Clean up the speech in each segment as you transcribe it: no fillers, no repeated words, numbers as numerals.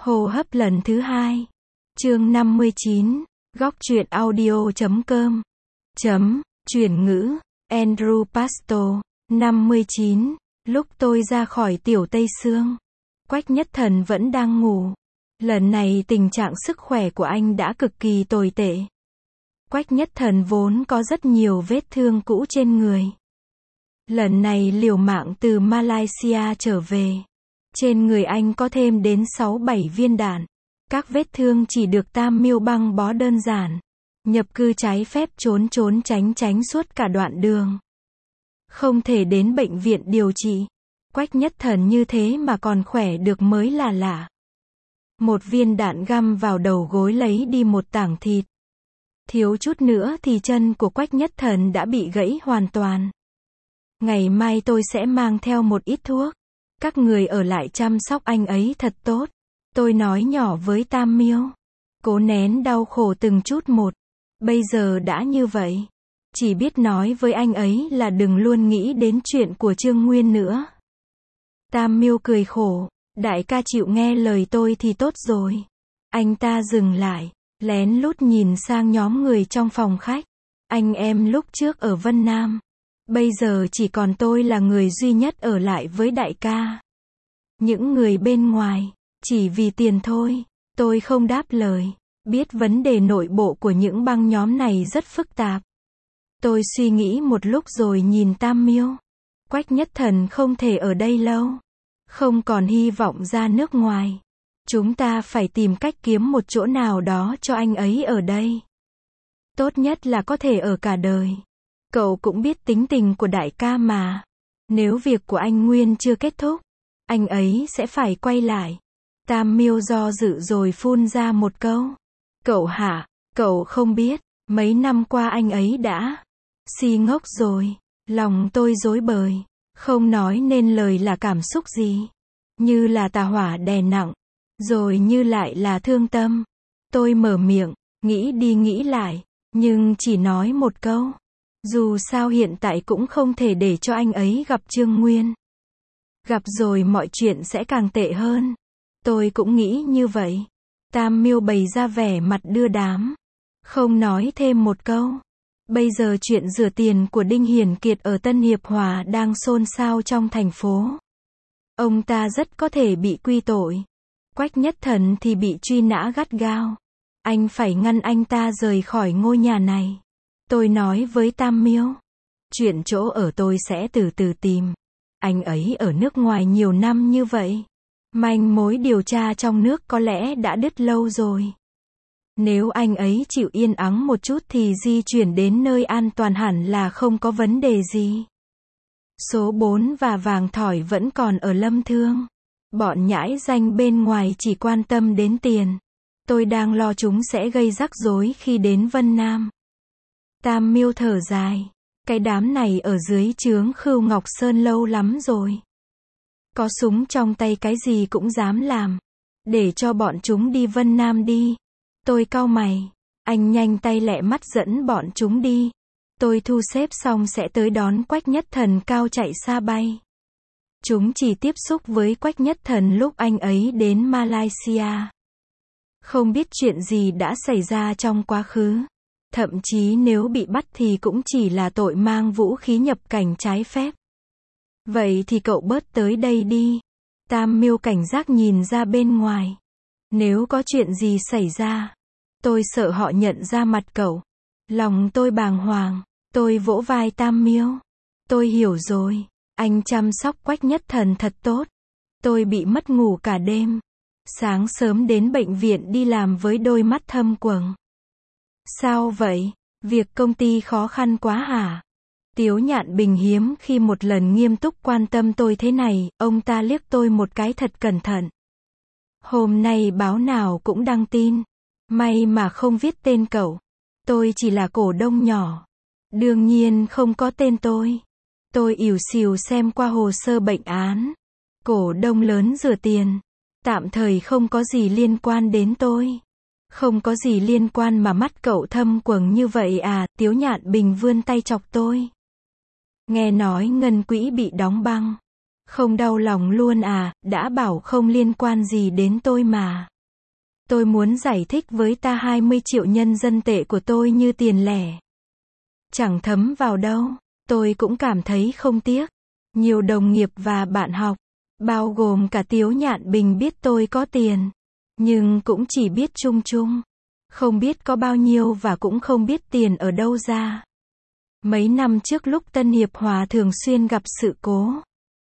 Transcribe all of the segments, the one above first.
Hô hấp lần thứ 2. Chương 59. Góc truyện audio.com. Chuyển ngữ. Andrew Pasto. 59. Lúc tôi ra khỏi tiểu Tây Sương, Quách Nhất Thần vẫn đang ngủ. Lần này tình trạng sức khỏe của anh đã cực kỳ tồi tệ. Quách Nhất Thần vốn có rất nhiều vết thương cũ trên người. Lần này liều mạng từ Malaysia trở về. Trên người anh có thêm đến 6-7 viên đạn. Các vết thương chỉ được Tam Miêu băng bó đơn giản. Nhập cư trái phép trốn tránh suốt cả đoạn đường. Không thể đến bệnh viện điều trị. Quách Nhất Thần như thế mà còn khỏe được mới là lạ. Một viên đạn găm vào đầu gối lấy đi một tảng thịt. Thiếu chút nữa thì chân của Quách Nhất Thần đã bị gãy hoàn toàn. Ngày mai tôi sẽ mang theo một ít thuốc. Các người ở lại chăm sóc anh ấy thật tốt. Tôi nói nhỏ với Tam Miêu. Cố nén đau khổ từng chút một. Bây giờ đã như vậy. Chỉ biết nói với anh ấy là đừng luôn nghĩ đến chuyện của Trương Nguyên nữa. Tam Miêu cười khổ. Đại ca chịu nghe lời tôi thì tốt rồi. Anh ta dừng lại, lén lút nhìn sang nhóm người trong phòng khách. Anh em lúc trước ở Vân Nam. Bây giờ chỉ còn tôi là người duy nhất ở lại với đại ca. Những người bên ngoài, chỉ vì tiền thôi. Tôi không đáp lời. Biết vấn đề nội bộ của những băng nhóm này rất phức tạp. Tôi suy nghĩ một lúc rồi nhìn Tam Miêu. Quách Nhất Thần không thể ở đây lâu. Không còn hy vọng ra nước ngoài. Chúng ta phải tìm cách kiếm một chỗ nào đó cho anh ấy ở đây. Tốt nhất là có thể ở cả đời. Cậu cũng biết tính tình của đại ca mà. Nếu việc của anh Nguyên chưa kết thúc, anh ấy sẽ phải quay lại. Tam Miêu do dự rồi phun ra một câu. Cậu hả? Cậu không biết, mấy năm qua anh ấy đã si ngốc rồi. Lòng tôi rối bời. Không nói nên lời là cảm xúc gì. Như là tà hỏa đè nặng. Rồi như lại là thương tâm. Tôi mở miệng, nghĩ đi nghĩ lại. Nhưng chỉ nói một câu. Dù sao hiện tại cũng không thể để cho anh ấy gặp Trương Nguyên. Gặp rồi mọi chuyện sẽ càng tệ hơn. Tôi cũng nghĩ như vậy. Tam Miêu bày ra vẻ mặt đưa đám. Không nói thêm một câu. Bây giờ chuyện rửa tiền của Đinh Hiển Kiệt ở Tân Hiệp Hòa đang xôn xao trong thành phố. Ông ta rất có thể bị quy tội. Quách Nhất Thần thì bị truy nã gắt gao. Anh phải ngăn anh ta rời khỏi ngôi nhà này. Tôi nói với Tam Miêu. Chuyện chỗ ở tôi sẽ từ từ tìm. Anh ấy ở nước ngoài nhiều năm như vậy. Manh mối điều tra trong nước có lẽ đã đứt lâu rồi. Nếu anh ấy chịu yên ắng một chút thì di chuyển đến nơi an toàn hẳn là không có vấn đề gì. Số 4 và vàng thỏi vẫn còn ở Lâm Thương. Bọn nhãi danh bên ngoài chỉ quan tâm đến tiền. Tôi đang lo chúng sẽ gây rắc rối khi đến Vân Nam. Tam Miêu thở dài. Cái đám này ở dưới trướng Khưu Ngọc Sơn lâu lắm rồi. Có súng trong tay cái gì cũng dám làm. Để cho bọn chúng đi Vân Nam đi. Tôi cau mày. Anh nhanh tay lẹ mắt dẫn bọn chúng đi. Tôi thu xếp xong sẽ tới đón Quách Nhất Thần cao chạy xa bay. Chúng chỉ tiếp xúc với Quách Nhất Thần lúc anh ấy đến Malaysia. Không biết chuyện gì đã xảy ra trong quá khứ. Thậm chí nếu bị bắt thì cũng chỉ là tội mang vũ khí nhập cảnh trái phép. Vậy thì cậu bớt tới đây đi. Tam Miêu cảnh giác nhìn ra bên ngoài. Nếu có chuyện gì xảy ra, tôi sợ họ nhận ra mặt cậu. Lòng tôi bàng hoàng. Tôi vỗ vai Tam Miêu. Tôi hiểu rồi. Anh chăm sóc Quách Nhất Thần thật tốt. Tôi bị mất ngủ cả đêm. Sáng sớm đến bệnh viện đi làm với đôi mắt thâm quầng. Sao vậy? Việc công ty khó khăn quá hả? Tiếu Nhạn Bình hiếm khi một lần nghiêm túc quan tâm tôi thế này. Ông ta liếc tôi một cái thật cẩn thận. Hôm nay báo nào cũng đăng tin. May mà không viết tên cậu. Tôi chỉ là cổ đông nhỏ. Đương nhiên không có tên tôi. Tôi ỉu xìu xem qua hồ sơ bệnh án. Cổ đông lớn rửa tiền. Tạm thời không có gì liên quan đến tôi. Không có gì liên quan mà mắt cậu thâm quầng như vậy à? Tiếu Nhạn Bình vươn tay chọc tôi. Nghe nói ngân quỹ bị đóng băng. Không đau lòng luôn à? Đã bảo không liên quan gì đến tôi mà. Tôi muốn giải thích với ta 20 triệu nhân dân tệ của tôi như tiền lẻ. Chẳng thấm vào đâu. Tôi cũng cảm thấy không tiếc. Nhiều đồng nghiệp và bạn học, bao gồm cả Tiếu Nhạn Bình biết tôi có tiền. Nhưng cũng chỉ biết chung chung. Không biết có bao nhiêu và cũng không biết tiền ở đâu ra. Mấy năm trước lúc Tân Hiệp Hòa thường xuyên gặp sự cố.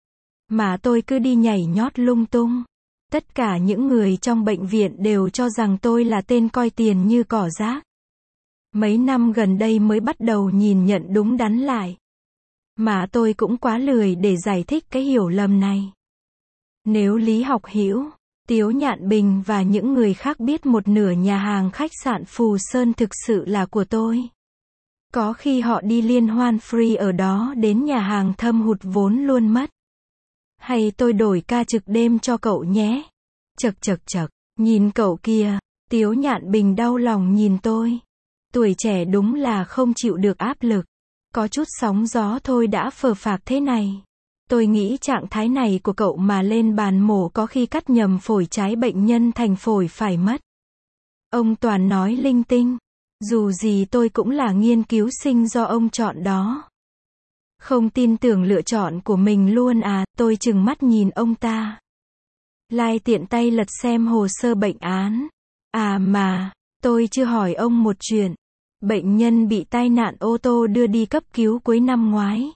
Mà tôi cứ đi nhảy nhót lung tung. Tất cả những người trong bệnh viện đều cho rằng tôi là tên coi tiền như cỏ rác. Mấy năm gần đây mới bắt đầu nhìn nhận đúng đắn lại. Mà tôi cũng quá lười để giải thích cái hiểu lầm này. Nếu Lý Học Hữu, Tiếu Nhạn Bình và những người khác biết một nửa nhà hàng khách sạn Phù Sơn thực sự là của tôi. Có khi họ đi liên hoan free ở đó đến nhà hàng thâm hụt vốn luôn mất. Hay tôi đổi ca trực đêm cho cậu nhé. Chậc chậc chậc, nhìn cậu kia, Tiếu Nhạn Bình đau lòng nhìn tôi. Tuổi trẻ đúng là không chịu được áp lực. Có chút sóng gió thôi đã phờ phạc thế này. Tôi nghĩ trạng thái này của cậu mà lên bàn mổ có khi cắt nhầm phổi trái bệnh nhân thành phổi phải mất. Ông toàn nói linh tinh. Dù gì tôi cũng là nghiên cứu sinh do ông chọn đó. Không tin tưởng lựa chọn của mình luôn à, tôi trừng mắt nhìn ông ta. Lai tiện tay lật xem hồ sơ bệnh án. À mà, tôi chưa hỏi ông một chuyện. Bệnh nhân bị tai nạn ô tô đưa đi cấp cứu cuối năm ngoái.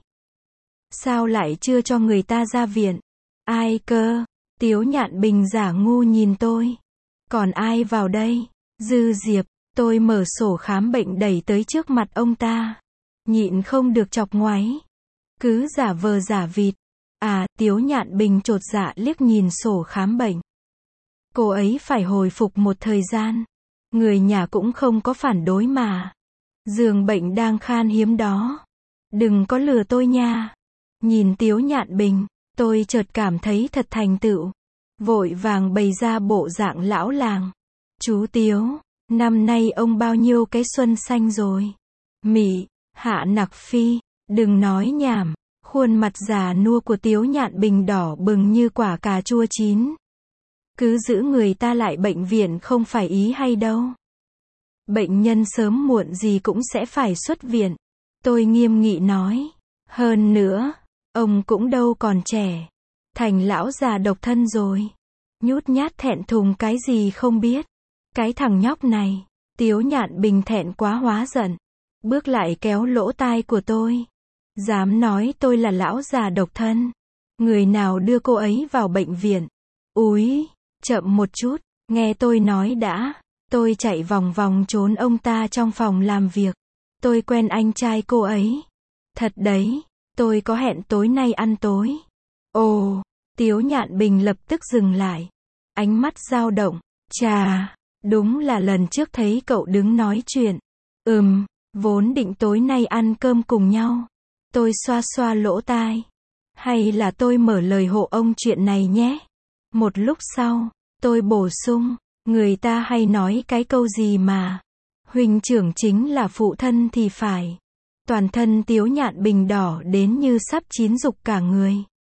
Sao lại chưa cho người ta ra viện? Ai cơ? Tiếu Nhạn Bình giả ngu nhìn tôi. Còn ai vào đây? Dư Diệp. Tôi mở sổ khám bệnh đẩy tới trước mặt ông ta. Nhịn không được chọc ngoáy. Cứ giả vờ giả vịt. À, Tiếu Nhạn Bình chột dạ liếc nhìn sổ khám bệnh. Cô ấy phải hồi phục một thời gian. Người nhà cũng không có phản đối mà. Giường bệnh đang khan hiếm đó. Đừng có lừa tôi nha. Nhìn Tiếu Nhạn Bình, tôi chợt cảm thấy thật thành tựu. Vội vàng bày ra bộ dạng lão làng. Chú Tiếu, năm nay ông bao nhiêu cái xuân xanh rồi? Mị, Hạ Nặc Phi, đừng nói nhảm. Khuôn mặt già nua của Tiếu Nhạn Bình đỏ bừng như quả cà chua chín. Cứ giữ người ta lại bệnh viện không phải ý hay đâu. Bệnh nhân sớm muộn gì cũng sẽ phải xuất viện. Tôi nghiêm nghị nói. Hơn nữa, ông cũng đâu còn trẻ. Thành lão già độc thân rồi. Nhút nhát thẹn thùng cái gì không biết. Cái thằng nhóc này. Tiếu Nhạn Bình thẹn quá hóa giận. Bước lại kéo lỗ tai của tôi. Dám nói tôi là lão già độc thân. Người nào đưa cô ấy vào bệnh viện? Úi, chậm một chút, nghe tôi nói đã. Tôi chạy vòng vòng trốn ông ta trong phòng làm việc. Tôi quen anh trai cô ấy. Thật đấy, tôi có hẹn tối nay ăn tối. Ồ, Tiếu Nhạn Bình lập tức dừng lại. Ánh mắt dao động. Chà, đúng là lần trước thấy cậu đứng nói chuyện. Vốn định tối nay ăn cơm cùng nhau. Tôi xoa xoa lỗ tai. Hay là tôi mở lời hộ ông chuyện này nhé. Một lúc sau, tôi bổ sung. Người ta hay nói cái câu gì mà. Huynh trưởng chính là phụ thân thì phải. Toàn thân Tiếu Nhạn Bình đỏ đến như sắp chín rục cả người.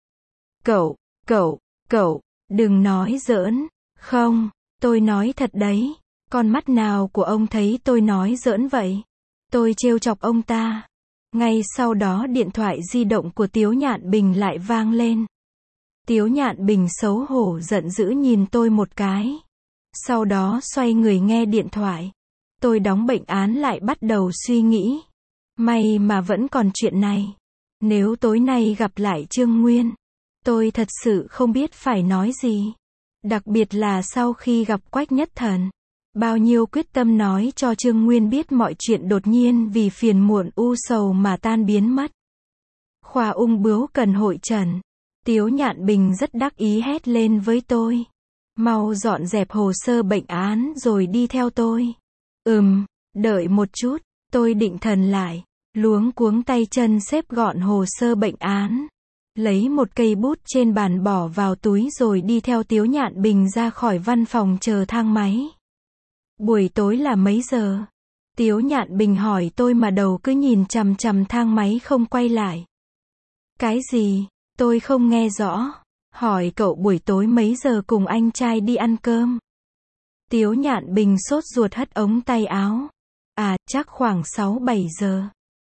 Cậu, đừng nói giỡn. Không, tôi nói thật đấy. Con mắt nào của ông thấy tôi nói giỡn vậy? Tôi trêu chọc ông ta. Ngay sau đó điện thoại di động của Tiếu Nhạn Bình lại vang lên. Tiếu Nhạn Bình xấu hổ giận dữ nhìn tôi một cái. Sau đó xoay người nghe điện thoại. Tôi đóng bệnh án lại bắt đầu suy nghĩ. May mà vẫn còn chuyện này. Nếu tối nay gặp lại Trương Nguyên, tôi thật sự không biết phải nói gì. Đặc biệt là sau khi gặp Quách Nhất Thần. Bao nhiêu quyết tâm nói cho Trương Nguyên biết mọi chuyện đột nhiên vì phiền muộn u sầu mà tan biến mất. Khoa ung bướu cần hội trần. Tiếu Nhạn Bình rất đắc ý hét lên với tôi. Mau dọn dẹp hồ sơ bệnh án rồi đi theo tôi. Đợi một chút, tôi định thần lại. Luống cuống tay chân xếp gọn hồ sơ bệnh án. Lấy một cây bút trên bàn bỏ vào túi rồi đi theo Tiếu Nhạn Bình ra khỏi văn phòng chờ thang máy. Buổi tối là mấy giờ? Tiếu Nhạn Bình hỏi tôi mà đầu cứ nhìn chằm chằm thang máy không quay lại. Cái gì? Tôi không nghe rõ. Hỏi cậu buổi tối mấy giờ cùng anh trai đi ăn cơm? Tiếu Nhạn Bình sốt ruột hất ống tay áo. À, chắc khoảng 6-7 giờ.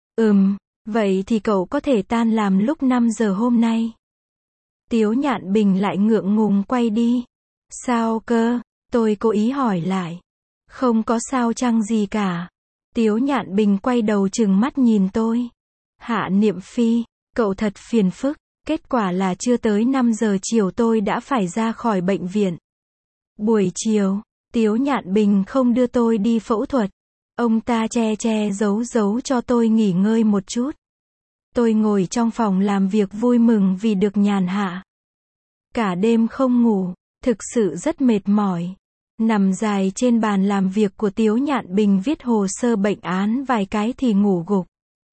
Vậy thì cậu có thể tan làm lúc 5 giờ hôm nay. Tiếu Nhạn Bình lại ngượng ngùng quay đi. Sao cơ? Tôi cố ý hỏi lại. Không có sao chăng gì cả. Tiếu Nhạn Bình quay đầu trừng mắt nhìn tôi. Hạ Niệm Phi, cậu thật phiền phức. Kết quả là chưa tới 5 giờ chiều tôi đã phải ra khỏi bệnh viện. Buổi chiều, Tiếu Nhạn Bình không đưa tôi đi phẫu thuật. Ông ta che giấu cho tôi nghỉ ngơi một chút. Tôi ngồi trong phòng làm việc vui mừng vì được nhàn hạ. Cả đêm không ngủ, thực sự rất mệt mỏi. Nằm dài trên bàn làm việc của Tiếu Nhạn Bình viết hồ sơ bệnh án vài cái thì ngủ gục.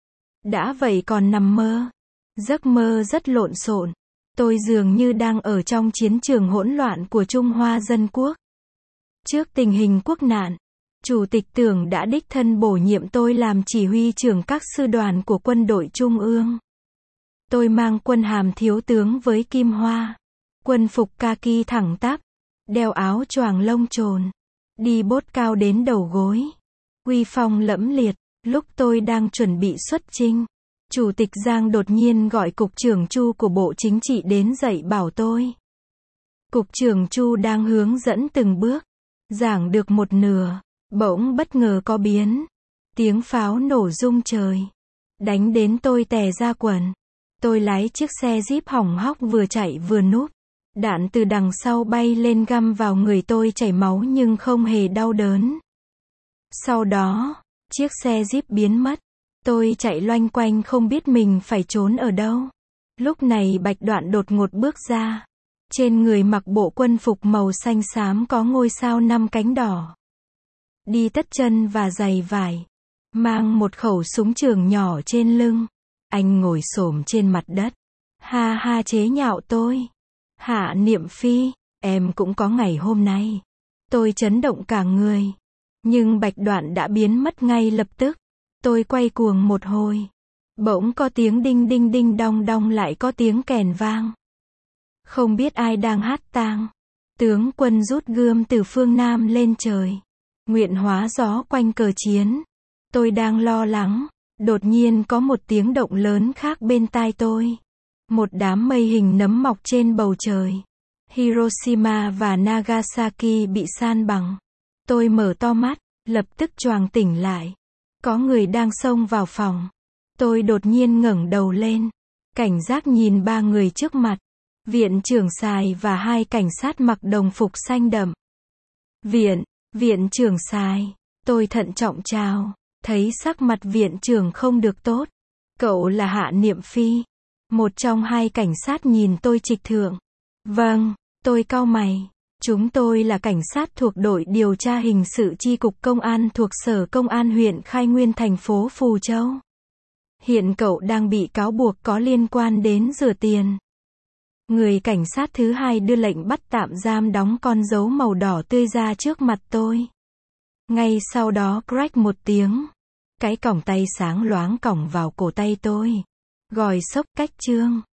Đã vậy còn nằm mơ. Giấc mơ rất lộn xộn. Tôi dường như đang ở trong chiến trường hỗn loạn của Trung Hoa Dân Quốc. Trước tình hình quốc nạn, Chủ tịch Tưởng đã đích thân bổ nhiệm tôi làm chỉ huy trưởng các sư đoàn của quân đội Trung ương. Tôi mang quân hàm thiếu tướng với kim hoa, quân phục kaki thẳng tắp, đeo áo choàng lông trồn, đi bốt cao đến đầu gối, uy phong lẫm liệt. Lúc tôi đang chuẩn bị xuất chinh, Chủ tịch Giang đột nhiên gọi Cục trưởng Chu của Bộ Chính trị đến dạy bảo tôi. Cục trưởng Chu đang hướng dẫn từng bước, giảng được một nửa, bỗng bất ngờ có biến. Tiếng pháo nổ rung trời, đánh đến tôi tè ra quần. Tôi lái chiếc xe Jeep hỏng hóc vừa chạy vừa núp. Đạn từ đằng sau bay lên găm vào người tôi chảy máu nhưng không hề đau đớn. Sau đó, chiếc xe Jeep biến mất. Tôi chạy loanh quanh không biết mình phải trốn ở đâu. Lúc này Bạch Đoạn đột ngột bước ra. Trên người mặc bộ quân phục màu xanh xám có ngôi sao 5 cánh đỏ. Đi tất chân và giày vải. Mang một khẩu súng trường nhỏ trên lưng. Anh ngồi xổm trên mặt đất. Ha ha chế nhạo tôi. Hạ Niệm Phi, em cũng có ngày hôm nay. Tôi chấn động cả người. Nhưng Bạch Đoạn đã biến mất ngay lập tức. Tôi quay cuồng một hồi. Bỗng có tiếng đinh đinh đinh đong đong lại có tiếng kèn vang. Không biết ai đang hát tang. Tướng quân rút gươm từ phương Nam lên trời. Nguyện hóa gió quanh cờ chiến. Tôi đang lo lắng. Đột nhiên có một tiếng động lớn khác bên tai tôi. Một đám mây hình nấm mọc trên bầu trời. Hiroshima và Nagasaki bị san bằng. Tôi mở to mắt, lập tức choàng tỉnh lại. Có người đang xông vào phòng. Tôi đột nhiên ngẩng đầu lên. Cảnh giác nhìn 3 người trước mặt. Viện trưởng Sài và 2 cảnh sát mặc đồng phục xanh đậm. Viện trưởng Sài. Tôi thận trọng chào. Thấy sắc mặt viện trưởng không được tốt. Cậu là Hạ Niệm Phi. Một trong 2 cảnh sát nhìn tôi trịch thượng. Vâng, tôi cau mày. Chúng tôi là cảnh sát thuộc đội điều tra hình sự chi cục công an thuộc Sở Công an huyện Khai Nguyên thành phố Phù Châu. Hiện cậu đang bị cáo buộc có liên quan đến rửa tiền. Người cảnh sát thứ 2 đưa lệnh bắt tạm giam đóng con dấu màu đỏ tươi ra trước mặt tôi. Ngay sau đó crack một tiếng. Cái còng tay sáng loáng còng vào cổ tay tôi. Gòi xốc cách trương.